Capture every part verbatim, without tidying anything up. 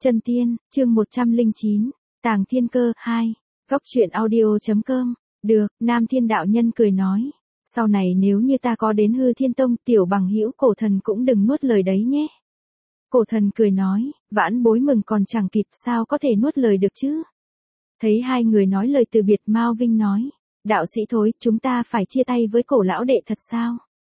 Chân tiên, chương một trăm lẻ chín, Tàng Thiên Cơ, hai. Góc truyện audio chấm com. Được, Nam Thiên đạo nhân cười nói. Sau này nếu như ta có đến Hư Thiên Tông, tiểu bằng hữu cổ thần cũng đừng nuốt lời đấy nhé. Cổ thần cười nói, vãn bối mừng còn chẳng kịp, sao có thể nuốt lời được chứ. Thấy hai người nói lời từ biệt, Mao Vinh nói, đạo sĩ Thối, chúng ta phải chia tay với cổ lão đệ thật sao?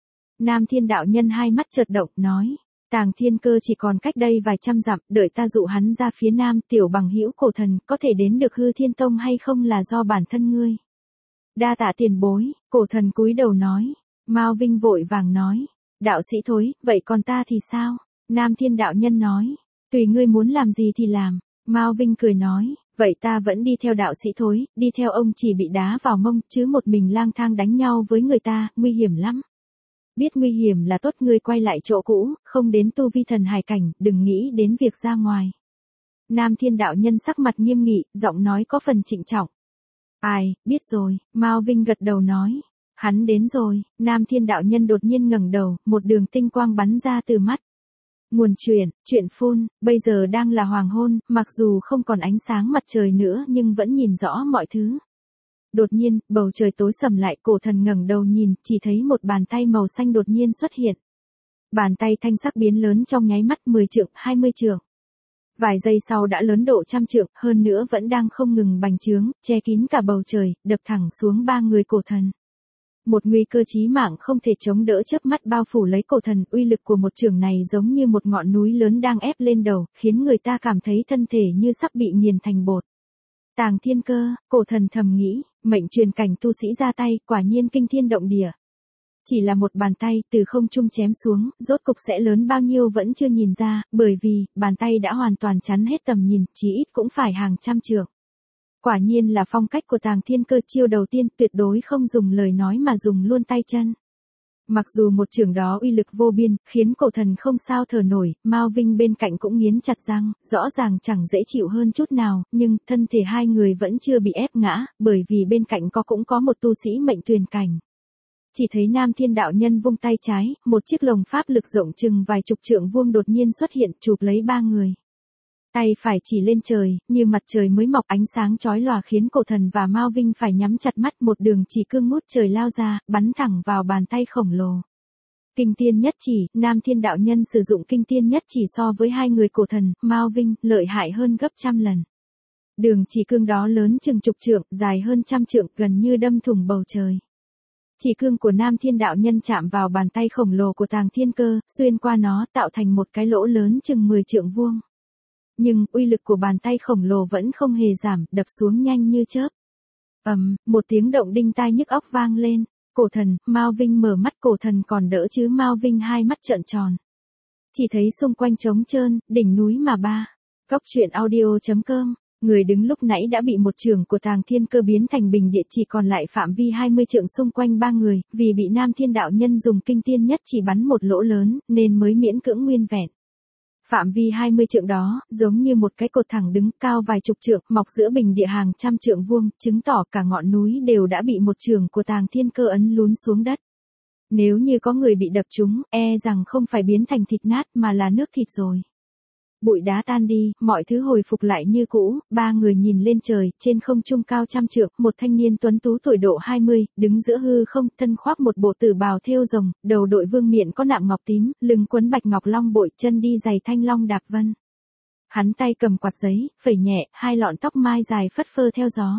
Nam Thiên đạo nhân hai mắt chợt động, nói, Tàng Thiên Cơ chỉ còn cách đây vài trăm dặm, đợi ta dụ hắn ra phía nam, tiểu bằng hữu cổ thần, có thể đến được Hư Thiên Tông hay không là do bản thân ngươi. Đa tạ tiền bối, cổ thần cúi đầu nói. Mao Vinh vội vàng nói, đạo sĩ Thối, vậy còn ta thì sao? Nam Thiên đạo nhân nói, tùy ngươi muốn làm gì thì làm. Mao Vinh cười nói, vậy ta vẫn đi theo đạo sĩ Thối, đi theo ông chỉ bị đá vào mông, chứ một mình lang thang đánh nhau với người ta, nguy hiểm lắm. Biết nguy hiểm là tốt, ngươi quay lại chỗ cũ, không đến tu vi thần hải cảnh, đừng nghĩ đến việc ra ngoài. Nam Thiên đạo nhân sắc mặt nghiêm nghị, giọng nói có phần trịnh trọng. Ai, biết rồi, Mao Vinh gật đầu nói. Hắn đến rồi. Nam Thiên đạo nhân đột nhiên ngẩng đầu, một đường tinh quang bắn ra từ mắt. Nguồn chuyện, chuyện phun, bây giờ đang là hoàng hôn, mặc dù không còn ánh sáng mặt trời nữa nhưng vẫn nhìn rõ mọi thứ. Đột nhiên, bầu trời tối sầm lại, cổ thần ngẩng đầu nhìn, chỉ thấy một bàn tay màu xanh đột nhiên xuất hiện. Bàn tay thanh sắc biến lớn trong nháy mắt, mười trượng, hai mươi trượng. Vài giây sau đã lớn độ trăm trượng, hơn nữa vẫn đang không ngừng bành trướng, che kín cả bầu trời, đập thẳng xuống ba người cổ thần. Một nguy cơ chí mạng không thể chống đỡ chớp mắt bao phủ lấy cổ thần, uy lực của một chưởng này giống như một ngọn núi lớn đang ép lên đầu, khiến người ta cảm thấy thân thể như sắp bị nghiền thành bột. Tàng Thiên Cơ, cổ thần thầm nghĩ, mệnh truyền cảnh tu sĩ ra tay, quả nhiên kinh thiên động địa. Chỉ là một bàn tay từ không trung chém xuống, rốt cục sẽ lớn bao nhiêu vẫn chưa nhìn ra, bởi vì, bàn tay đã hoàn toàn chắn hết tầm nhìn, chí ít cũng phải hàng trăm trượng. Quả nhiên là phong cách của Tàng Thiên Cơ, chiêu đầu tiên tuyệt đối không dùng lời nói mà dùng luôn tay chân. Mặc dù một chưởng đó uy lực vô biên, khiến cổ thần không sao thở nổi, Mao Vinh bên cạnh cũng nghiến chặt răng, rõ ràng chẳng dễ chịu hơn chút nào, nhưng thân thể hai người vẫn chưa bị ép ngã, bởi vì bên cạnh có cũng có một tu sĩ mệnh tuyền cảnh. Chỉ thấy Nam Thiên đạo nhân vung tay trái, một chiếc lồng pháp lực rộng chừng vài chục trượng vuông đột nhiên xuất hiện, chụp lấy ba người. Tay phải chỉ lên trời, như mặt trời mới mọc, ánh sáng chói lòa khiến cổ thần và Mao Vinh phải nhắm chặt mắt, một đường chỉ cương ngút trời lao ra, bắn thẳng vào bàn tay khổng lồ. Kinh tiên nhất chỉ, Nam Thiên đạo nhân sử dụng kinh tiên nhất chỉ so với hai người cổ thần, Mao Vinh, lợi hại hơn gấp trăm lần. Đường chỉ cương đó lớn chừng chục trượng, dài hơn trăm trượng, gần như đâm thủng bầu trời. Chỉ cương của Nam Thiên đạo nhân chạm vào bàn tay khổng lồ của Tàng Thiên Cơ, xuyên qua nó, tạo thành một cái lỗ lớn chừng mười trượng vuông. Nhưng, uy lực của bàn tay khổng lồ vẫn không hề giảm, đập xuống nhanh như chớp. Ầm, um, một tiếng động đinh tai nhức óc vang lên. Cổ thần, Mao Vinh mở mắt, cổ thần còn đỡ chứ Mao Vinh hai mắt trợn tròn. Chỉ thấy xung quanh trống trơn, đỉnh núi mà ba. Góc truyện audio chấm com. Người đứng lúc nãy đã bị một chưởng của Tàng Thiên Cơ biến thành bình địa, chỉ còn lại phạm vi hai mươi trượng xung quanh ba người, vì bị Nam Thiên đạo nhân dùng kinh tiên nhất chỉ bắn một lỗ lớn, nên mới miễn cưỡng nguyên vẹn. Phạm vi hai mươi trượng đó, giống như một cái cột thẳng đứng cao vài chục trượng, mọc giữa bình địa hàng trăm trượng vuông, chứng tỏ cả ngọn núi đều đã bị một chưởng của Tàng Thiên Cơ ấn lún xuống đất. Nếu như có người bị đập trúng, e rằng không phải biến thành thịt nát mà là nước thịt rồi. Bụi đá tan đi, mọi thứ hồi phục lại như cũ, ba người nhìn lên trời, trên không trung cao trăm trượng, một thanh niên tuấn tú tuổi độ hai mươi, đứng giữa hư không, thân khoác một bộ tử bào thêu rồng, đầu đội vương miện có nạm ngọc tím, lưng quấn bạch ngọc long bội, chân đi giày thanh long đạp vân. Hắn tay cầm quạt giấy, phẩy nhẹ, hai lọn tóc mai dài phất phơ theo gió.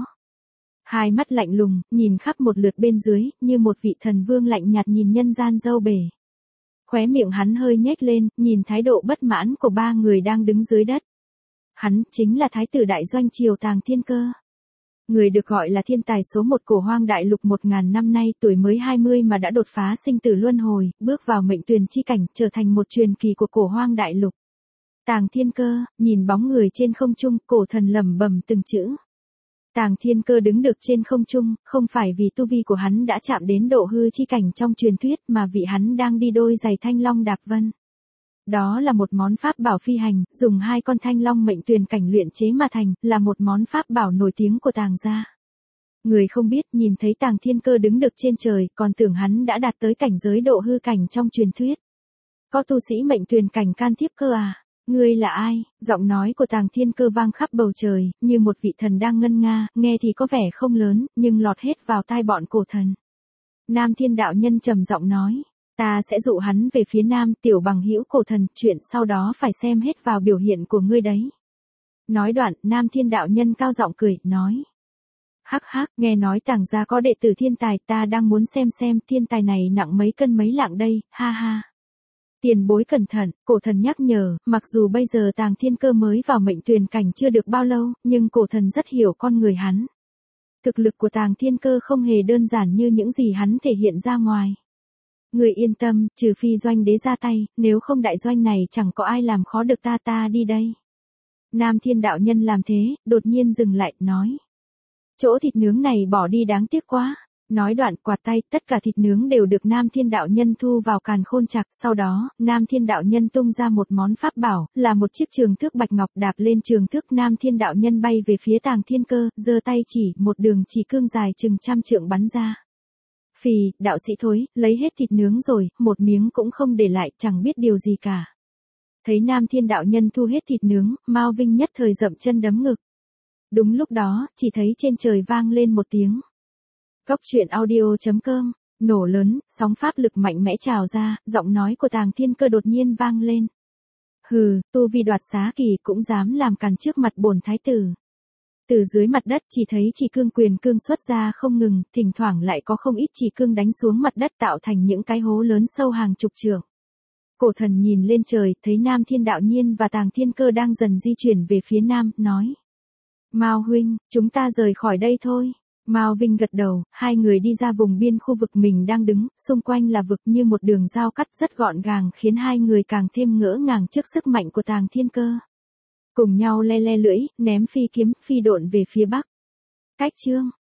Hai mắt lạnh lùng, nhìn khắp một lượt bên dưới, như một vị thần vương lạnh nhạt nhìn nhân gian dâu bể. Khóe miệng hắn hơi nhếch lên, nhìn thái độ bất mãn của ba người đang đứng dưới đất. Hắn chính là thái tử đại doanh triều Tàng Thiên Cơ. Người được gọi là thiên tài số một cổ hoang đại lục một ngàn năm nay, tuổi mới hai mươi mà đã đột phá sinh tử luân hồi, bước vào mệnh tuyền chi cảnh, trở thành một truyền kỳ của cổ hoang đại lục. Tàng Thiên Cơ, nhìn bóng người trên không trung, cổ thần lẩm bẩm từng chữ. Tàng Thiên Cơ đứng được trên không trung, không phải vì tu vi của hắn đã chạm đến độ hư chi cảnh trong truyền thuyết mà vì hắn đang đi đôi giày thanh long đạp vân. Đó là một món pháp bảo phi hành, dùng hai con thanh long mệnh tuyền cảnh luyện chế mà thành, là một món pháp bảo nổi tiếng của Tàng gia. Người không biết nhìn thấy Tàng Thiên Cơ đứng được trên trời, còn tưởng hắn đã đạt tới cảnh giới độ hư cảnh trong truyền thuyết. Có tu sĩ mệnh tuyền cảnh can thiệp cơ à? Ngươi là ai? Giọng nói của Tàng Thiên Cơ vang khắp bầu trời, như một vị thần đang ngân nga, nghe thì có vẻ không lớn, nhưng lọt hết vào tai bọn cổ thần. Nam Thiên đạo nhân trầm giọng nói, ta sẽ dụ hắn về phía nam, tiểu bằng hữu cổ thần, chuyện sau đó phải xem hết vào biểu hiện của ngươi đấy. Nói đoạn, Nam Thiên đạo nhân cao giọng cười, nói. Hắc hắc, nghe nói Tàng gia có đệ tử thiên tài, ta đang muốn xem xem thiên tài này nặng mấy cân mấy lạng đây, ha ha. Tiền bối cẩn thận, cổ thần nhắc nhở, mặc dù bây giờ Tàng Thiên Cơ mới vào mệnh tuyền cảnh chưa được bao lâu, nhưng cổ thần rất hiểu con người hắn. Thực lực của Tàng Thiên Cơ không hề đơn giản như những gì hắn thể hiện ra ngoài. Người yên tâm, trừ phi doanh đế ra tay, nếu không đại doanh này chẳng có ai làm khó được ta, ta đi đây. Nam Thiên đạo nhân làm thế, đột nhiên dừng lại, nói. Chỗ thịt nướng này bỏ đi đáng tiếc quá. Nói đoạn quạt tay, tất cả thịt nướng đều được Nam Thiên đạo nhân thu vào càn khôn trạc, sau đó, Nam Thiên đạo nhân tung ra một món pháp bảo, là một chiếc trường thước bạch ngọc, đạp lên trường thước, Nam Thiên đạo nhân bay về phía Tàng Thiên Cơ, giơ tay chỉ, một đường chỉ cương dài chừng trăm trượng bắn ra. Phì, đạo sĩ thối, lấy hết thịt nướng rồi, một miếng cũng không để lại, chẳng biết điều gì cả. Thấy Nam Thiên đạo nhân thu hết thịt nướng, Mao Vinh nhất thời dậm chân đấm ngực. Đúng lúc đó, chỉ thấy trên trời vang lên một tiếng. Góc truyện audio chấm com, nổ lớn, sóng pháp lực mạnh mẽ trào ra, giọng nói của Tàng Thiên Cơ đột nhiên vang lên. Hừ, tu vi đoạt xá kỳ cũng dám làm càn trước mặt bổn thái tử. Từ dưới mặt đất chỉ thấy chỉ cương quyền cương xuất ra không ngừng, thỉnh thoảng lại có không ít chỉ cương đánh xuống mặt đất tạo thành những cái hố lớn sâu hàng chục trượng. Cổ thần nhìn lên trời, thấy Nam Thiên đạo nhiên và Tàng Thiên Cơ đang dần di chuyển về phía nam, nói. Mao huynh, chúng ta rời khỏi đây thôi. Mao Vinh gật đầu, hai người đi ra vùng biên khu vực mình đang đứng, xung quanh là vực như một đường giao cắt rất gọn gàng khiến hai người càng thêm ngỡ ngàng trước sức mạnh của Tàng Thiên Cơ. Cùng nhau le le lưỡi, ném phi kiếm, phi độn về phía bắc. Cách chương.